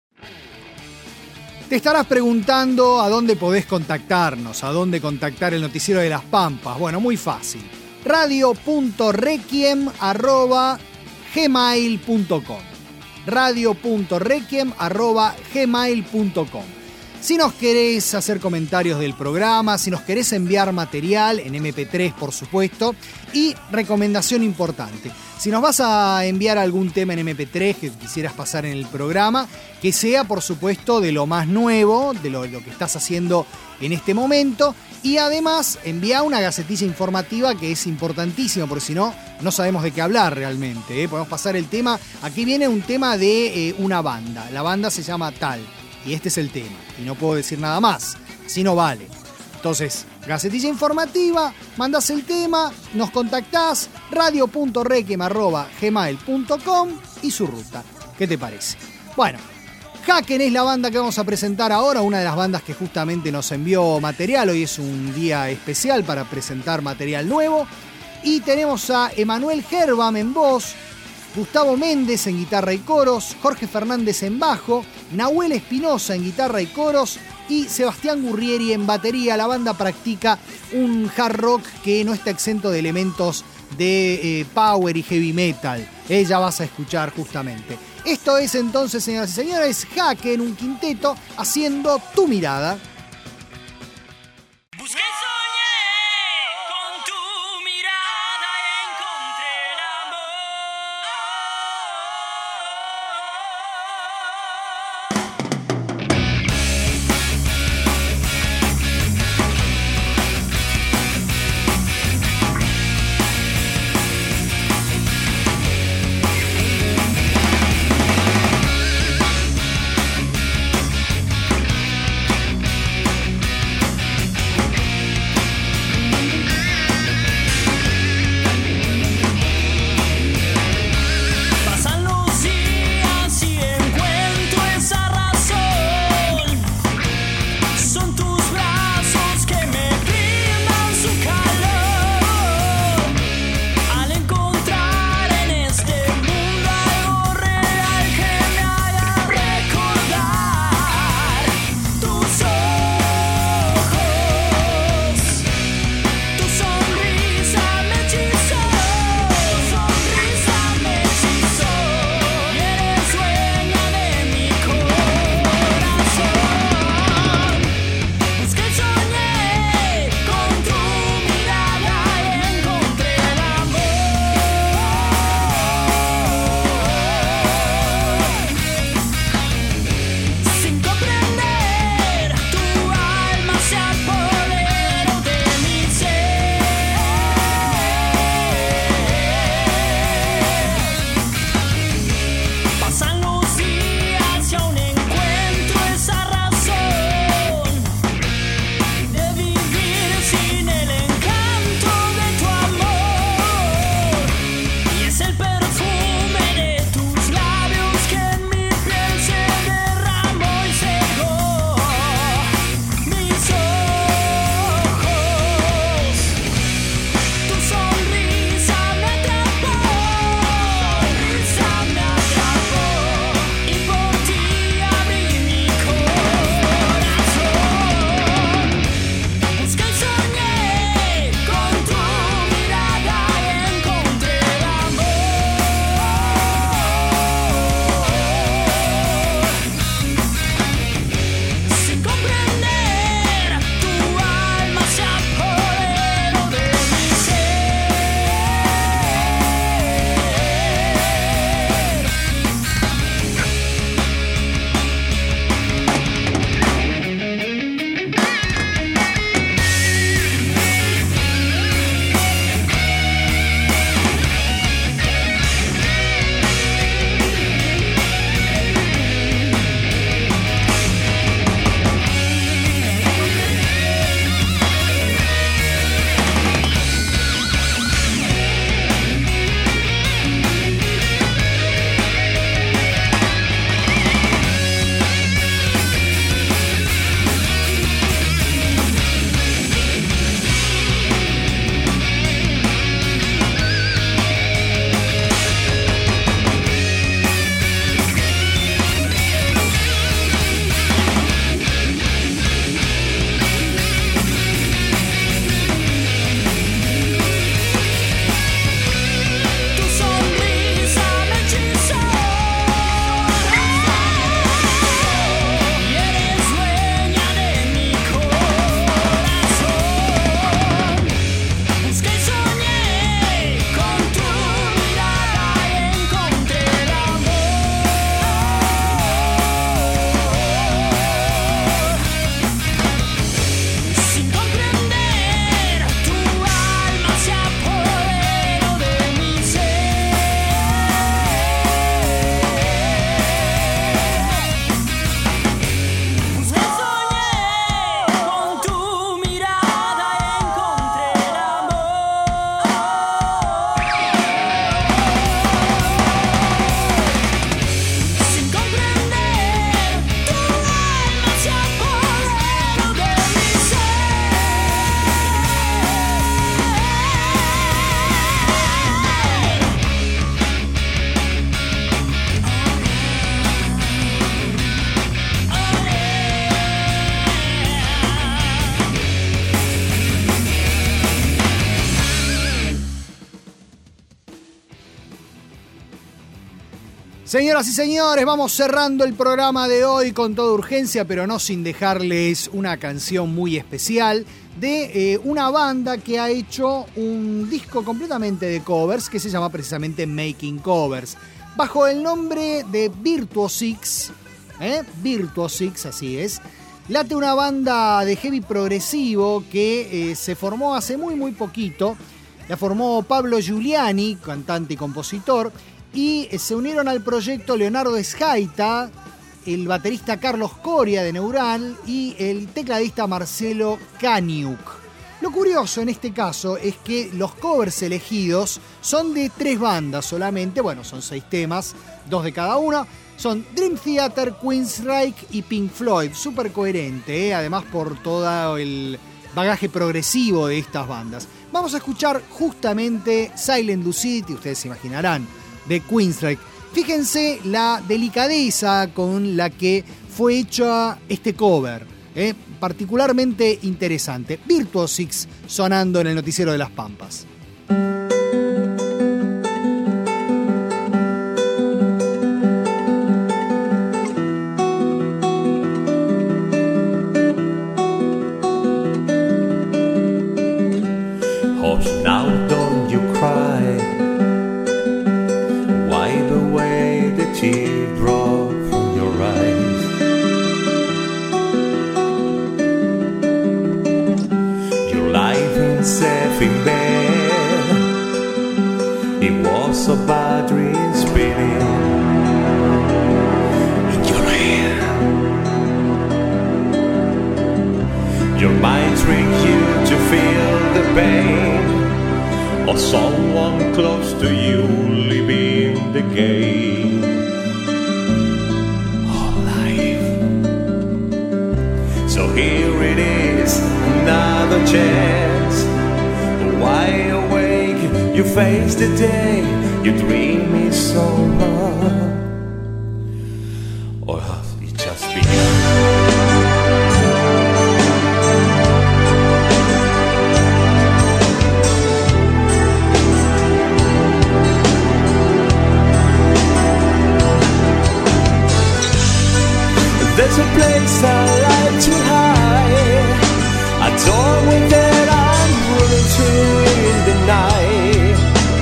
Te estarás preguntando a dónde podés contactarnos, a dónde contactar el Noticiero de las Pampas. Bueno, muy fácil. radio punto requiem arroba gmail punto com radio punto requiem arroba gmail punto com. Si nos querés hacer comentarios del programa, si nos querés enviar material en eme pe tres, por supuesto, y recomendación importante, si nos vas a enviar algún tema en eme pe tres que quisieras pasar en el programa, que sea, por supuesto, de lo más nuevo, de lo, lo que estás haciendo en este momento, y además envía una gacetilla informativa que es importantísimo, porque si no, no sabemos de qué hablar realmente, ¿eh? Podemos pasar el tema. Aquí viene un tema de eh, una banda, la banda se llama tal, y este es el tema, y no puedo decir nada más, así no vale. Entonces, gacetilla informativa, mandás el tema, nos contactás, radio punto requiem arroba gmail punto com y su ruta. ¿Qué te parece? Bueno, Haken es la banda que vamos a presentar ahora, una de las bandas que justamente nos envió material. Hoy es un día especial para presentar material nuevo. Y tenemos a Emanuel Herbam en voz, Gustavo Méndez en guitarra y coros, Jorge Fernández en bajo, Nahuel Espinosa en guitarra y coros y Sebastián Gurrieri en batería. La banda practica un hard rock que no está exento de elementos de eh, power y heavy metal. Eh, ya vas a escuchar justamente. Esto es entonces, señoras y señores, Haken, un quinteto haciendo Tu Mirada. Busqué, soñé, con tu mirada encontré el Señoras y señores, vamos cerrando el programa de hoy con toda urgencia, pero no sin dejarles una canción muy especial de eh, una banda que ha hecho un disco completamente de covers que se llama precisamente Making Covers. Bajo el nombre de Virtuosix, ¿eh? Virtuosix, así es, late una banda de heavy progresivo que eh, se formó hace muy muy poquito. La formó Pablo Giuliani, cantante y compositor, y se unieron al proyecto Leonardo Esgaita, el baterista Carlos Coria de Neural y el tecladista Marcelo Kaniuk. Lo curioso en este caso es que los covers elegidos son de tres bandas solamente, bueno, son seis temas, dos de cada una. Son Dream Theater, Queensryche y Pink Floyd, súper coherente, ¿eh? Además por todo el bagaje progresivo de estas bandas. Vamos a escuchar justamente Silent Lucidity, ustedes se imaginarán, de Queensryche. Fíjense la delicadeza con la que fue hecha este cover, ¿eh? Particularmente interesante. Virtuosix sonando en el noticiero de Las Pampas. A bad dream spinning in your head. Your mind tricks you to feel the pain of someone close to you living the game of life. So here it is, another chance. Wide awake, you face the day. You dream me so much, or has it just begun? There's a place I like to hide, a doorway that I'm running to in the night.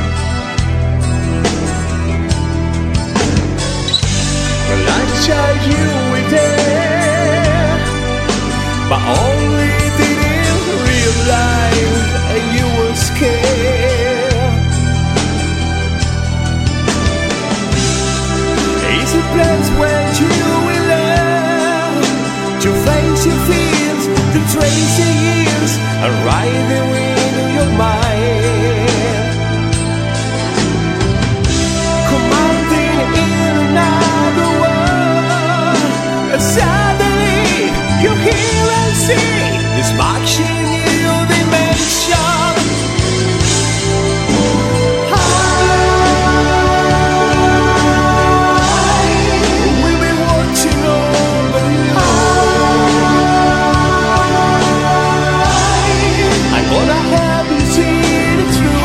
You were there, but only didn't realize you were scared. It's a place where you will learn to face your fears, to trace your years, and ride the wind in your mind. Commanding in another world. Suddenly you hear and see this marching new dimension. High, we'll be watching over you. High, I'm gonna help you see the truth.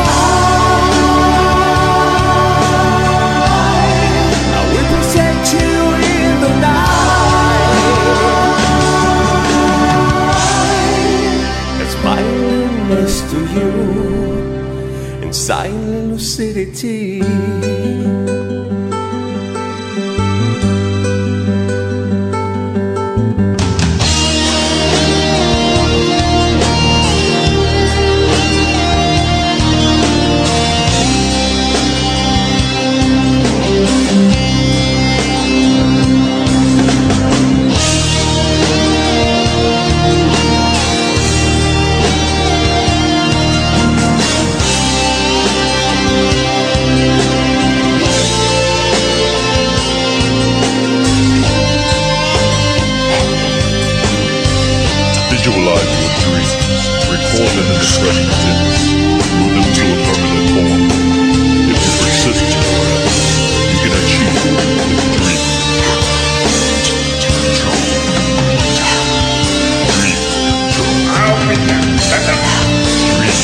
High, I will protect you in the night. Next to you in silent lucidity. Visualize your dreams, record them in the present tense, move them to a permanent form. If you persist, however, you can achieve your dream. Dream. I'll be there. Dream.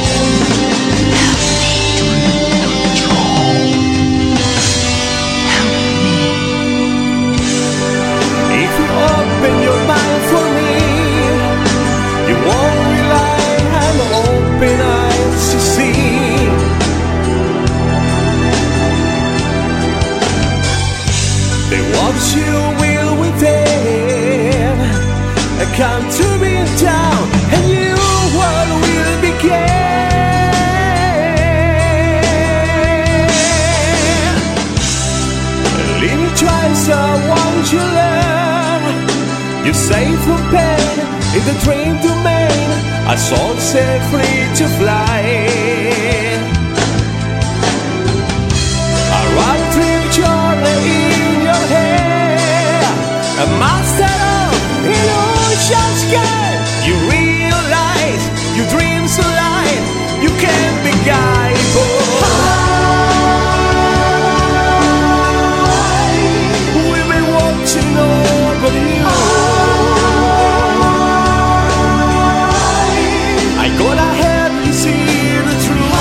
Dream. safe from pain in the train to Maine. I saw set free to fly. A road trip Charlie in your hair, a master of illusion sky. You realize your dreams are lies. You can't be guided. We've been watching over you. I gotta help you see the truth.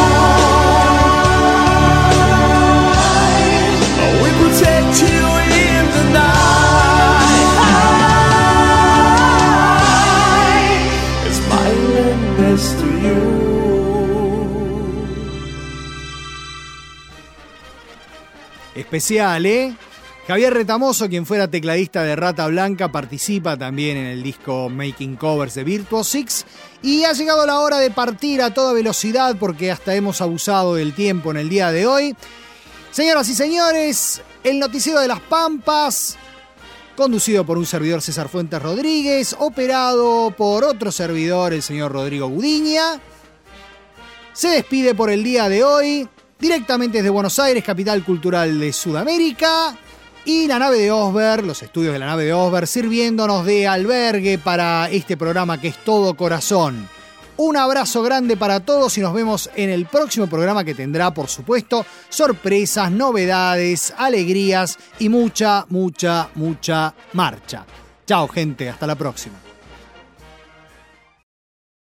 We protect you in the night. It's my best to you. Especial, ¿eh? Javier Retamoso, quien fuera tecladista de Rata Blanca, participa también en el disco Making Covers de Virtuosix. Y ha llegado la hora de partir a toda velocidad porque hasta hemos abusado del tiempo en el día de hoy. Señoras y señores, el Noticiero de las Pampas, conducido por un servidor César Fuentes Rodríguez, operado por otro servidor, el señor Rodrigo Gudiña, se despide por el día de hoy, directamente desde Buenos Aires, capital cultural de Sudamérica, y la nave de Osber, los estudios de la nave de Osber, sirviéndonos de albergue para este programa que es Todo Corazón. Un abrazo grande para todos y nos vemos en el próximo programa que tendrá, por supuesto, sorpresas, novedades, alegrías y mucha, mucha, mucha marcha. Chao, gente, hasta la próxima.